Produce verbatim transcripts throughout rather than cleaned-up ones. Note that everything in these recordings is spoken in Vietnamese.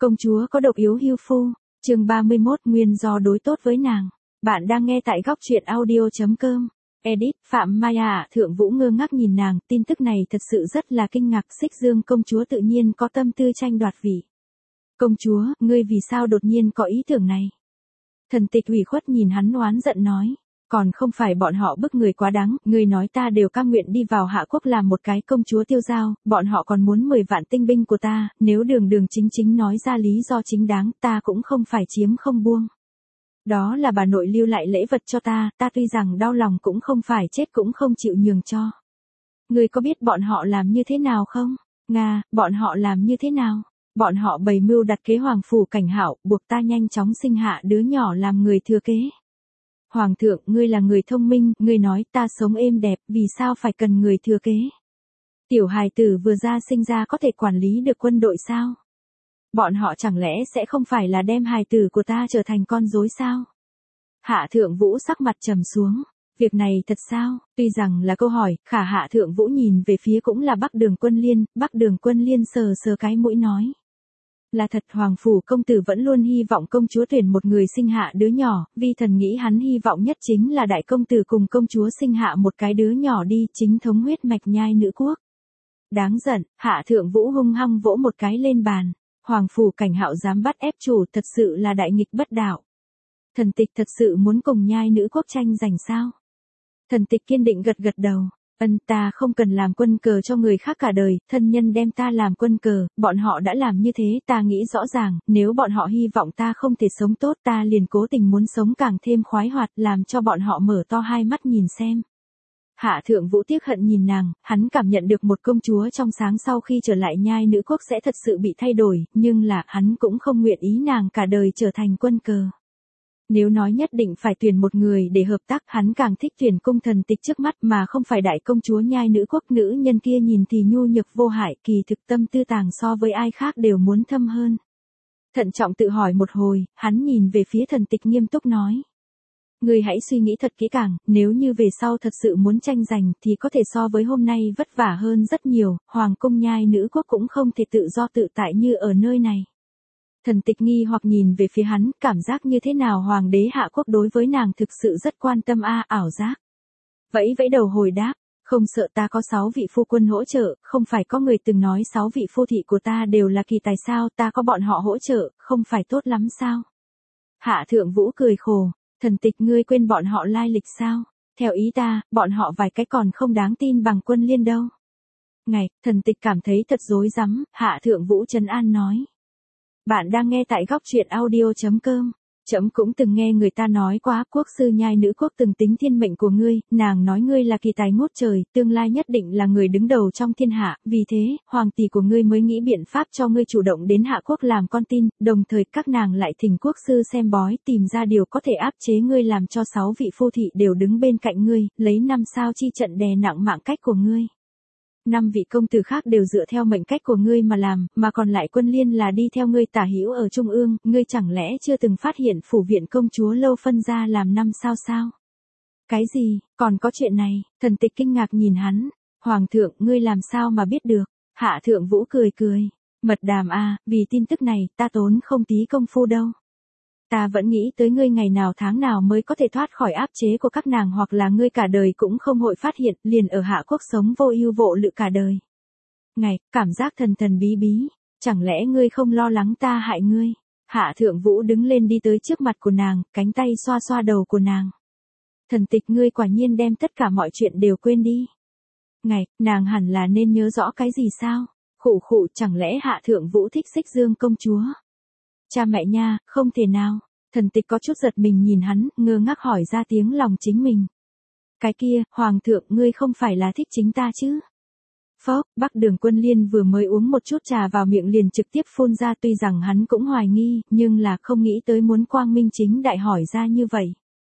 Công chúa có độc yếu hưu phu, chương ba mươi mốt nguyên do đối tốt với nàng. Bạn đang nghe tại góc truyện audio chấm com. Edit, Phạm Mai à, Thượng Vũ ngơ ngác nhìn nàng, tin tức này thật sự rất là kinh ngạc, Xích Dương công chúa tự nhiên có tâm tư tranh đoạt vị. Công chúa, ngươi vì sao đột nhiên có ý tưởng này? Thần Tịch ủy khuất nhìn hắn oán giận nói, còn không phải bọn họ bức người quá đáng, ngươi nói ta đều cam nguyện đi vào Hạ Quốc làm một cái công chúa tiêu dao, bọn họ còn muốn mười vạn tinh binh của ta, nếu đường đường chính chính nói ra lý do chính đáng, ta cũng không phải chiếm không buông. Đó là bà nội lưu lại lễ vật cho ta, ta tuy rằng đau lòng cũng không phải chết cũng không chịu nhường cho. Ngươi có biết bọn họ làm như thế nào không? Nga, bọn họ làm như thế nào? Bọn họ bày mưu đặt kế Hoàng phủ Cảnh Hạo, buộc ta nhanh chóng sinh hạ đứa nhỏ làm người thừa kế. Hoàng thượng, ngươi là người thông minh, ngươi nói ta sống êm đẹp, vì sao phải cần người thừa kế? Tiểu hài tử vừa ra sinh ra có thể quản lý được quân đội sao? Bọn họ chẳng lẽ sẽ không phải là đem hài tử của ta trở thành con rối sao? Hạ Thượng Vũ sắc mặt trầm xuống. Việc này thật sao? Tuy rằng là câu hỏi, khả Hạ Thượng Vũ nhìn về phía cũng là Bắc Đường Quân Liên, Bắc Đường Quân Liên sờ sờ cái mũi nói. Là thật, Hoàng phủ công tử vẫn luôn hy vọng công chúa tuyển một người sinh hạ đứa nhỏ, vi thần nghĩ hắn hy vọng nhất chính là đại công tử cùng công chúa sinh hạ một cái đứa nhỏ đi, chính thống huyết mạch nhai nữ quốc. Đáng giận, Hạ Thượng Vũ hung hăng vỗ một cái lên bàn. Hoàng phủ Cảnh Hạo dám bắt ép chủ, thật sự là đại nghịch bất đạo. Thần Tịch thật sự muốn cùng nhai nữ quốc tranh giành sao? Thần Tịch kiên định gật gật đầu. Ân, ta không cần làm quân cờ cho người khác cả đời, thân nhân đem ta làm quân cờ, bọn họ đã làm như thế, ta nghĩ rõ ràng, nếu bọn họ hy vọng ta không thể sống tốt, ta liền cố tình muốn sống càng thêm khoái hoạt, làm cho bọn họ mở to hai mắt nhìn xem. Hạ Thượng Vũ tiếc hận nhìn nàng, hắn cảm nhận được một công chúa trong sáng sau khi trở lại nhai nữ quốc sẽ thật sự bị thay đổi, nhưng là, hắn cũng không nguyện ý nàng cả đời trở thành quân cờ. Nếu nói nhất định phải tuyển một người để hợp tác, hắn càng thích tuyển cung thần Tịch trước mắt mà không phải đại công chúa nhai nữ quốc. Nữ nhân kia nhìn thì nhu nhược vô hại, kỳ thực tâm tư tàng so với ai khác đều muốn thâm hơn. Thận trọng tự hỏi một hồi, hắn nhìn về phía Thần Tịch nghiêm túc nói. Ngươi hãy suy nghĩ thật kỹ càng, nếu như về sau thật sự muốn tranh giành thì có thể so với hôm nay vất vả hơn rất nhiều, Hoàng cung nhai nữ quốc cũng không thể tự do tự tại như ở nơi này. Thần Tịch nghi hoặc nhìn về phía hắn, cảm giác như thế nào Hoàng đế Hạ Quốc đối với nàng thực sự rất quan tâm a, ảo giác. Vẫy vẫy đầu hồi đáp, không sợ, ta có sáu vị phu quân hỗ trợ, không phải có người từng nói sáu vị phu thị của ta đều là kỳ tài sao, ta có bọn họ hỗ trợ, không phải tốt lắm sao? Hạ Thượng Vũ cười khổ, Thần Tịch ngươi quên bọn họ lai lịch sao? Theo ý ta, bọn họ vài cái còn không đáng tin bằng Quân Liên đâu. Ngày, Thần Tịch cảm thấy thật rối rắm, Hạ Thượng Vũ trấn an nói. Bạn đang nghe tại góc truyện audio chấm com. Trẫm cũng từng nghe người ta nói quá, quốc sư nhai nữ quốc từng tính thiên mệnh của ngươi, nàng nói ngươi là kỳ tài ngút trời, tương lai nhất định là người đứng đầu trong thiên hạ, vì thế, hoàng tỷ của ngươi mới nghĩ biện pháp cho ngươi chủ động đến Hạ Quốc làm con tin, đồng thời các nàng lại thỉnh quốc sư xem bói, tìm ra điều có thể áp chế ngươi làm cho sáu vị phu thị đều đứng bên cạnh ngươi, lấy năm sao chi trận đè nặng mạng cách của ngươi. Năm vị công tử khác đều dựa theo mệnh cách của ngươi mà làm, mà còn lại Quân Liên là đi theo ngươi tả hữu ở trung ương, ngươi chẳng lẽ chưa từng phát hiện phủ viện công chúa lâu phân ra làm năm sao sao? Cái gì, còn có chuyện này? Thần Tịch kinh ngạc nhìn hắn. Hoàng thượng, ngươi làm sao mà biết được? Hạ Thượng Vũ cười cười. Mật đàm a, vì tin tức này, ta tốn không tí công phu đâu. Ta vẫn nghĩ tới ngươi ngày nào tháng nào mới có thể thoát khỏi áp chế của các nàng, hoặc là ngươi cả đời cũng không hội phát hiện, liền ở Hạ Quốc sống vô ưu vô lự cả đời. Ngày, cảm giác thần thần bí bí, chẳng lẽ ngươi không lo lắng ta hại ngươi? Hạ Thượng Vũ đứng lên đi tới trước mặt của nàng, cánh tay xoa xoa đầu của nàng. Thần Tịch ngươi quả nhiên đem tất cả mọi chuyện đều quên đi. Ngày, nàng hẳn là nên nhớ rõ cái gì sao? Khụ khụ, chẳng lẽ Hạ Thượng Vũ thích Xích Dương công chúa? Cha mẹ nha, không thể nào. Thần Tịch có chút giật mình nhìn hắn, ngơ ngác hỏi ra tiếng lòng chính mình. Cái kia, Hoàng thượng, ngươi không phải là thích chính ta chứ? Phốc, Bắc Đường Quân Liên vừa mới uống một chút trà vào miệng liền trực tiếp phun ra, tuy rằng hắn cũng hoài nghi, nhưng là không nghĩ tới muốn quang minh chính đại hỏi ra như vậy.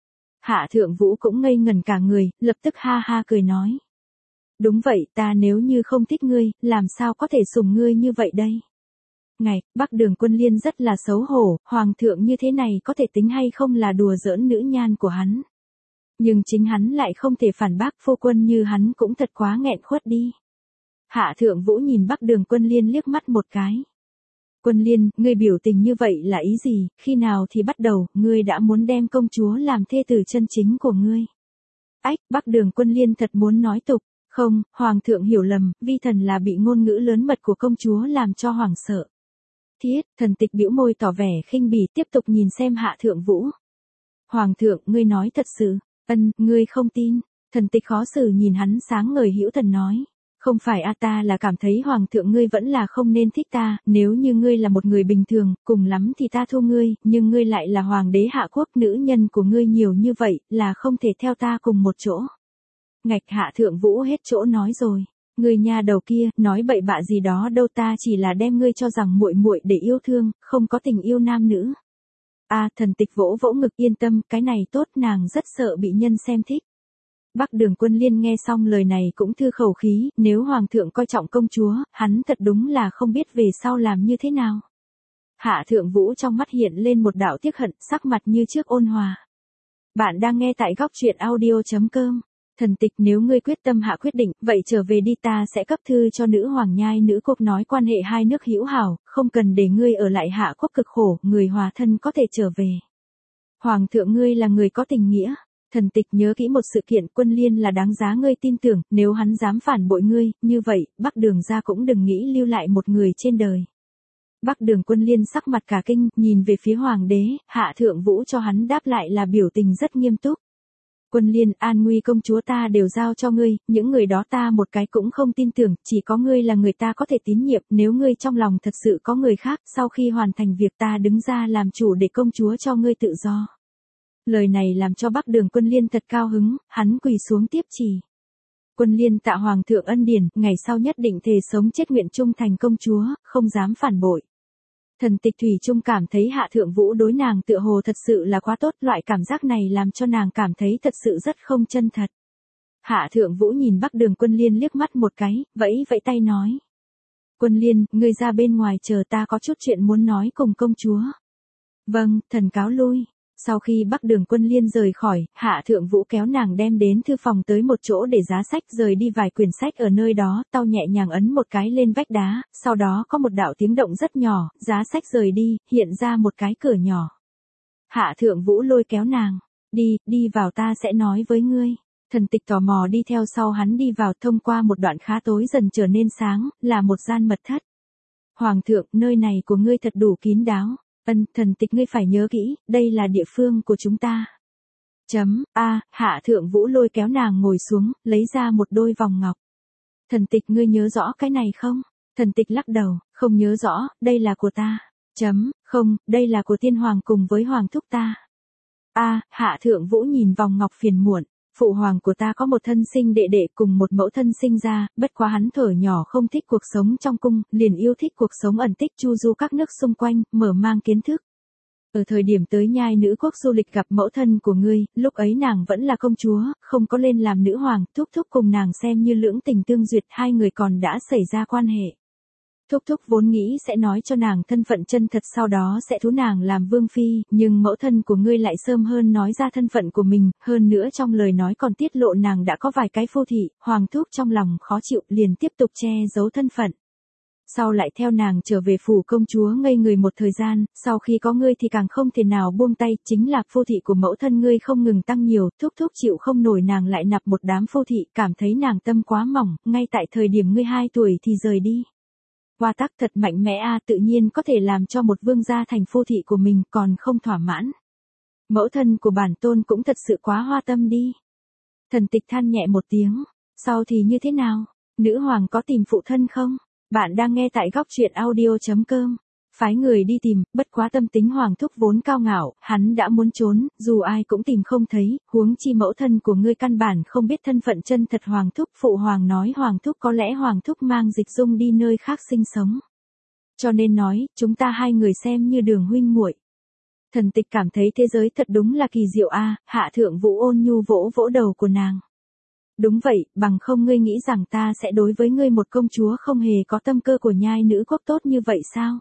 Hạ Thượng Vũ cũng ngây ngẩn cả người, lập tức ha ha cười nói. Đúng vậy, ta nếu như không thích ngươi, làm sao có thể sủng ngươi như vậy đây? Ngày, Bắc Đường Quân Liên rất là xấu hổ, Hoàng thượng như thế này có thể tính hay không là đùa giỡn nữ nhan của hắn. Nhưng chính hắn lại không thể phản bác, phu quân như hắn cũng thật quá nghẹn khuất đi. Hạ Thượng Vũ nhìn Bắc Đường Quân Liên liếc mắt một cái. Quân Liên, ngươi biểu tình như vậy là ý gì, khi nào thì bắt đầu, ngươi đã muốn đem công chúa làm thê tử chân chính của ngươi. Ách, Bắc Đường Quân Liên thật muốn nói tục, không, Hoàng thượng hiểu lầm, vi thần là bị ngôn ngữ lớn mật của công chúa làm cho hoảng sợ. Thiết, thần tịch bĩu môi tỏ vẻ khinh bỉ tiếp tục nhìn xem Hạ Thượng Vũ. Hoàng thượng, ngươi nói thật sự, ân, ngươi không tin, thần tịch khó xử nhìn hắn sáng ngời hữu thần nói. Không phải a ta là cảm thấy hoàng thượng ngươi vẫn là không nên thích ta, nếu như ngươi là một người bình thường, cùng lắm thì ta thua ngươi, nhưng ngươi lại là hoàng đế Hạ quốc, nữ nhân của ngươi nhiều như vậy, là không thể theo ta cùng một chỗ. Ngạch Hạ Thượng Vũ hết chỗ nói rồi, ngươi nhà đầu kia, nói bậy bạ gì đó đâu, ta chỉ là đem ngươi cho rằng muội muội để yêu thương, không có tình yêu nam nữ. A thần tịch vỗ vỗ ngực yên tâm, cái này tốt, nàng rất sợ bị nhân xem thích. Bắc Đường Quân Liên nghe xong lời này cũng thư khẩu khí, nếu hoàng thượng coi trọng công chúa, hắn thật đúng là không biết về sau làm như thế nào. Hạ Thượng Vũ trong mắt hiện lên một đạo tiếc hận, sắc mặt như trước ôn hòa. Bạn đang nghe tại góc truyện audio chấm com. Thần tịch, nếu ngươi quyết tâm hạ quyết định, vậy trở về đi, ta sẽ cấp thư cho nữ hoàng nhai nữ quốc nói quan hệ hai nước hữu hảo, không cần để ngươi ở lại Hạ quốc cực khổ, người hòa thân có thể trở về. Hoàng thượng ngươi là người có tình nghĩa. Thần tịch nhớ kỹ một sự kiện, Quân Liên là đáng giá ngươi tin tưởng, nếu hắn dám phản bội ngươi, như vậy, Bắc Đường gia cũng đừng nghĩ lưu lại một người trên đời. Bắc Đường Quân Liên sắc mặt cả kinh, nhìn về phía hoàng đế, Hạ Thượng Vũ cho hắn đáp lại là biểu tình rất nghiêm túc. Quân Liên, an nguy công chúa ta đều giao cho ngươi, những người đó ta một cái cũng không tin tưởng, chỉ có ngươi là người ta có thể tín nhiệm, nếu ngươi trong lòng thật sự có người khác, sau khi hoàn thành việc ta đứng ra làm chủ để công chúa cho ngươi tự do. Lời này làm cho Bắc Đường Quân Liên thật cao hứng, hắn quỳ xuống tiếp chỉ. Quân Liên tạ hoàng thượng ân điển, ngày sau nhất định thề sống chết nguyện trung thành công chúa, không dám phản bội. Thần tịch thủy chung cảm thấy Hạ Thượng Vũ đối nàng tựa hồ thật sự là quá tốt, loại cảm giác này làm cho nàng cảm thấy thật sự rất không chân thật. Hạ Thượng Vũ nhìn Bắc Đường Quân Liên liếc mắt một cái, vẫy vẫy tay nói. Quân Liên, ngươi ra bên ngoài chờ, ta có chút chuyện muốn nói cùng công chúa. Vâng, thần cáo lui. Sau khi Bắc Đường Quân Liên rời khỏi, Hạ Thượng Vũ kéo nàng đem đến thư phòng tới một chỗ để giá sách, rời đi vài quyển sách ở nơi đó, tao nhẹ nhàng ấn một cái lên vách đá, sau đó có một đạo tiếng động rất nhỏ, giá sách rời đi, hiện ra một cái cửa nhỏ. Hạ Thượng Vũ lôi kéo nàng, đi, đi vào, ta sẽ nói với ngươi. Thần tịch tò mò đi theo sau hắn đi vào, thông qua một đoạn khá tối dần trở nên sáng, là một gian mật thất. Hoàng thượng, nơi này của ngươi thật đủ kín đáo. Ân, thần tịch ngươi phải nhớ kỹ, đây là địa phương của chúng ta. Chấm, a, Hạ Thượng Vũ lôi kéo nàng ngồi xuống, lấy ra một đôi vòng ngọc. Thần tịch ngươi nhớ rõ cái này không? Thần tịch lắc đầu, không nhớ rõ, đây là của ta. Chấm, không, đây là của tiên hoàng cùng với hoàng thúc ta. A, Hạ Thượng Vũ nhìn vòng ngọc phiền muộn. Phụ hoàng của ta có một thân sinh đệ đệ cùng một mẫu thân sinh ra, bất quá hắn thở nhỏ không thích cuộc sống trong cung, liền yêu thích cuộc sống ẩn tích chu du các nước xung quanh, mở mang kiến thức. Ở thời điểm tới nhai nữ quốc du lịch gặp mẫu thân của ngươi, lúc ấy nàng vẫn là công chúa, không có lên làm nữ hoàng, thúc thúc cùng nàng xem như lưỡng tình tương duyệt, hai người còn đã xảy ra quan hệ. Thúc thúc vốn nghĩ sẽ nói cho nàng thân phận chân thật, sau đó sẽ thú nàng làm vương phi, nhưng mẫu thân của ngươi lại sớm hơn nói ra thân phận của mình, hơn nữa trong lời nói còn tiết lộ nàng đã có vài cái phu thị, hoàng thúc trong lòng khó chịu liền tiếp tục che giấu thân phận. Sau lại theo nàng trở về phủ công chúa ngây người một thời gian, sau khi có ngươi thì càng không thể nào buông tay, chính là phu thị của mẫu thân ngươi không ngừng tăng nhiều, thúc thúc chịu không nổi nàng lại nạp một đám phu thị, cảm thấy nàng tâm quá mỏng, ngay tại thời điểm ngươi hai tuổi thì rời đi. Hoa tắc thật mạnh mẽ a, tự nhiên có thể làm cho một vương gia thành phu thị của mình, còn không thỏa mãn. Mẫu thân của bản tôn cũng thật sự quá hoa tâm đi. Thần tịch than nhẹ một tiếng, sau thì như thế nào? Nữ hoàng có tìm phụ thân không? Bạn đang nghe tại góc truyện audio chấm com. Phái người đi tìm, bất quá tâm tính hoàng thúc vốn cao ngạo, hắn đã muốn trốn, dù ai cũng tìm không thấy, huống chi mẫu thân của ngươi căn bản không biết thân phận chân thật hoàng thúc, phụ hoàng nói hoàng thúc có lẽ hoàng thúc mang dịch dung đi nơi khác sinh sống. Cho nên nói, chúng ta hai người xem như đường huynh muội. Thần tịch cảm thấy thế giới thật đúng là kỳ diệu a. Hạ Thượng Vũ ôn nhu vỗ vỗ đầu của nàng. Đúng vậy, bằng không ngươi nghĩ rằng ta sẽ đối với ngươi một công chúa không hề có tâm cơ của nhai nữ quốc tốt như vậy sao?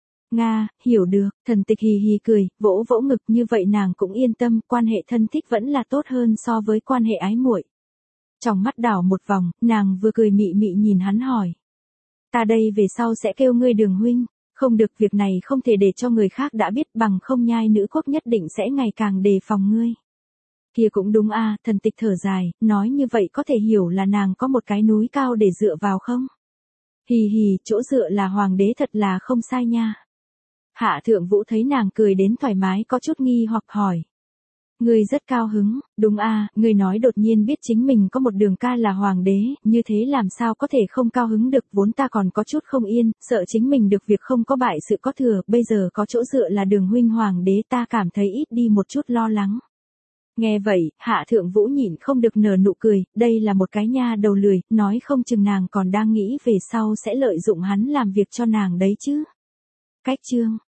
Nga, hiểu được, thần tịch hì hì cười, vỗ vỗ ngực, như vậy nàng cũng yên tâm, quan hệ thân thích vẫn là tốt hơn so với quan hệ ái muội. Trong mắt đảo một vòng, nàng vừa cười mị mị nhìn hắn hỏi. Ta đây về sau sẽ kêu ngươi đường huynh, Không được, việc này không thể để cho người khác đã biết, bằng không nhai nữ quốc nhất định sẽ ngày càng đề phòng ngươi. Kia cũng đúng a, thần tịch thở dài, nói như vậy có thể hiểu là nàng có một cái núi cao để dựa vào không? Hì hì, chỗ dựa là hoàng đế thật là không sai nha. Hạ Thượng Vũ thấy nàng cười đến thoải mái có chút nghi hoặc hỏi. Ngươi rất cao hứng, đúng a, ngươi nói đột nhiên biết chính mình có một đường ca là hoàng đế, như thế làm sao có thể không cao hứng được, vốn ta còn có chút không yên, sợ chính mình được việc không có bại sự có thừa, bây giờ có chỗ dựa là đường huynh hoàng đế ta cảm thấy ít đi một chút lo lắng. Nghe vậy, Hạ Thượng Vũ nhịn không được nở nụ cười, đây là một cái nha đầu lười, nói không chừng nàng còn đang nghĩ về sau sẽ lợi dụng hắn làm việc cho nàng đấy chứ. Cách chương